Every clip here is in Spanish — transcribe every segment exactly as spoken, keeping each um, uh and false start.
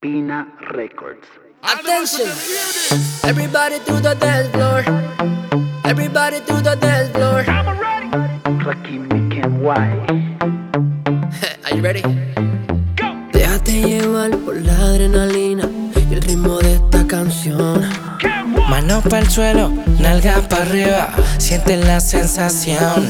Pina Records. Attention, everybody to the dance floor. Everybody to the dance floor. Rakim Ken White. Are you ready? Go. Déjate llevar por la adrenalina y el ritmo de esta canción. Manos para el suelo, nalgas para arriba, siente la sensación.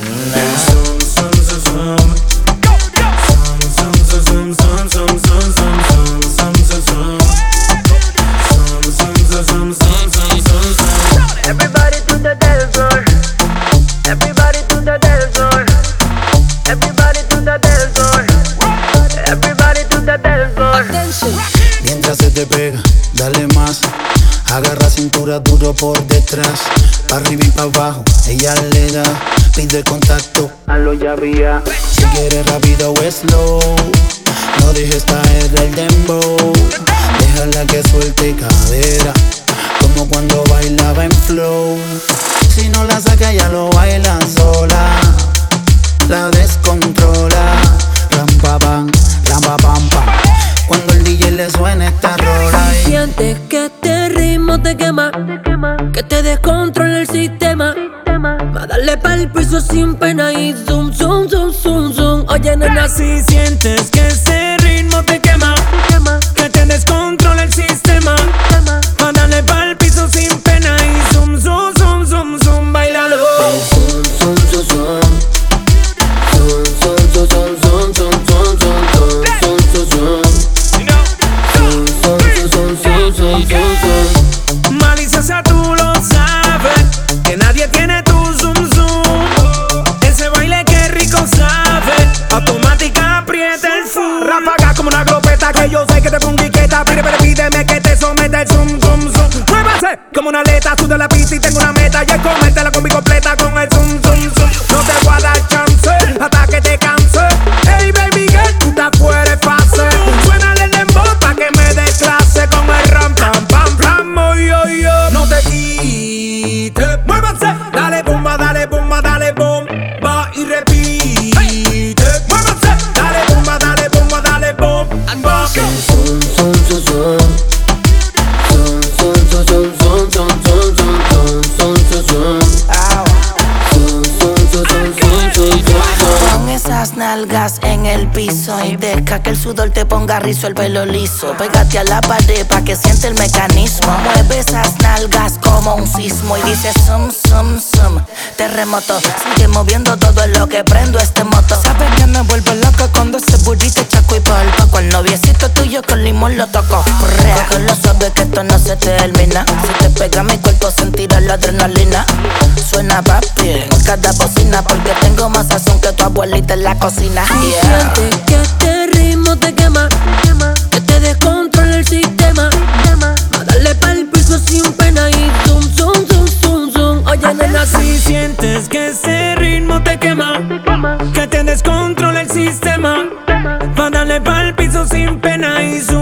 Everybody to the dance floor. Everybody to the dance floor. Everybody to the dance floor. Everybody to the dance floor. Attention. Mientras se te pega, dale más. Agarra cintura duro por detrás, pa' arriba y pa' abajo, ella le da. Pide contacto, Halo ya había. si quieres rápido o slow. No dejes caer el dembow. Déjala que suelte cadera, como cuando bailaba en flow. Si no la saca ya lo baila sola. La descontrola. Ram pa pam, ram pa pam pam. Cuando el D J le suena esta rola y Sientes que este ritmo te quema, que te descontrola el sistema. Va a darle pa'l piso sin pena y zoom, zoom, zoom, zoom, zoom. Oye, nena, Si sientes que ese ritmo te quema, que te descontrola el sistema, va a darle pa'l piso sin pena y zoom, zoom, zoom, zoom, zoom, bailalo. zoom, zoom, zoom, zoom. Zoom, zoom, zoom, zoom, zoom, zoom, zoom, zoom, zoom, zoom, zoom. Zoom, zoom, zoom, zoom, zoom, zoom, zoom. Maliciosa, tú lo sabes, que nadie tiene tu zoom, zoom. Ese baile que rico sabe, automática aprieta el full. Ráfaga como una glopeta que yo sé que te pongo quieta. Pide, pide, pídeme que te someta el zoom, zoom, zoom. Muévase como una aleta, suda la pista y tengo una meta. Y es comértela con mi completa con el zoom, zoom, zoom. No te voy a dar chance hasta que te canse. Hey baby girl, tú te fuera fácil. Suénale el dembow pa' que me des clase con el ram, pam, pam, pam, oh, yo, yo. No te quites, muévase. Dale bomba, dale bomba, dale bomba y repite. Muévase, dale bomba, dale bomba, dale bomba. Zoom, zoom, zoom, zoom. Zoom, zoom, zoom, zoom, zoom, zoom, zoom, zoom, zoom, zoom, zoom. Zoom, zoom, zoom, zoom, zoom, zoom, zoom. Pon esas nalgas en el piso y deja que el sudor te ponga rizo, el pelo liso. Pégate a la pared pa' que siente el mecanismo. Mueve esas nalgas como un sismo y dice sum, sum, sum. Terremoto, sigue moviendo todo lo que prendo este moto. Sabes que me vuelvo loco cuando ese burrito chaco y polvo. Con el noviecito tuyo con limón lo toco. Correa, cógelo suave que esto no se termina. Si te pega mi cuerpo sentirá la adrenalina. Suena papi en cada bocina porque tengo más sazón que tu abuelita en la cocina. Yeah. Sientes que este ritmo te quema, que te descontrola el sistema. Va a darle pa'l piso sin pena y zoom, zoom, zoom, zoom, zoom. Oye, nena, Si sientes que ese ritmo te quema, que te descontrola el sistema, va a darle pa'l piso sin pena y zoom.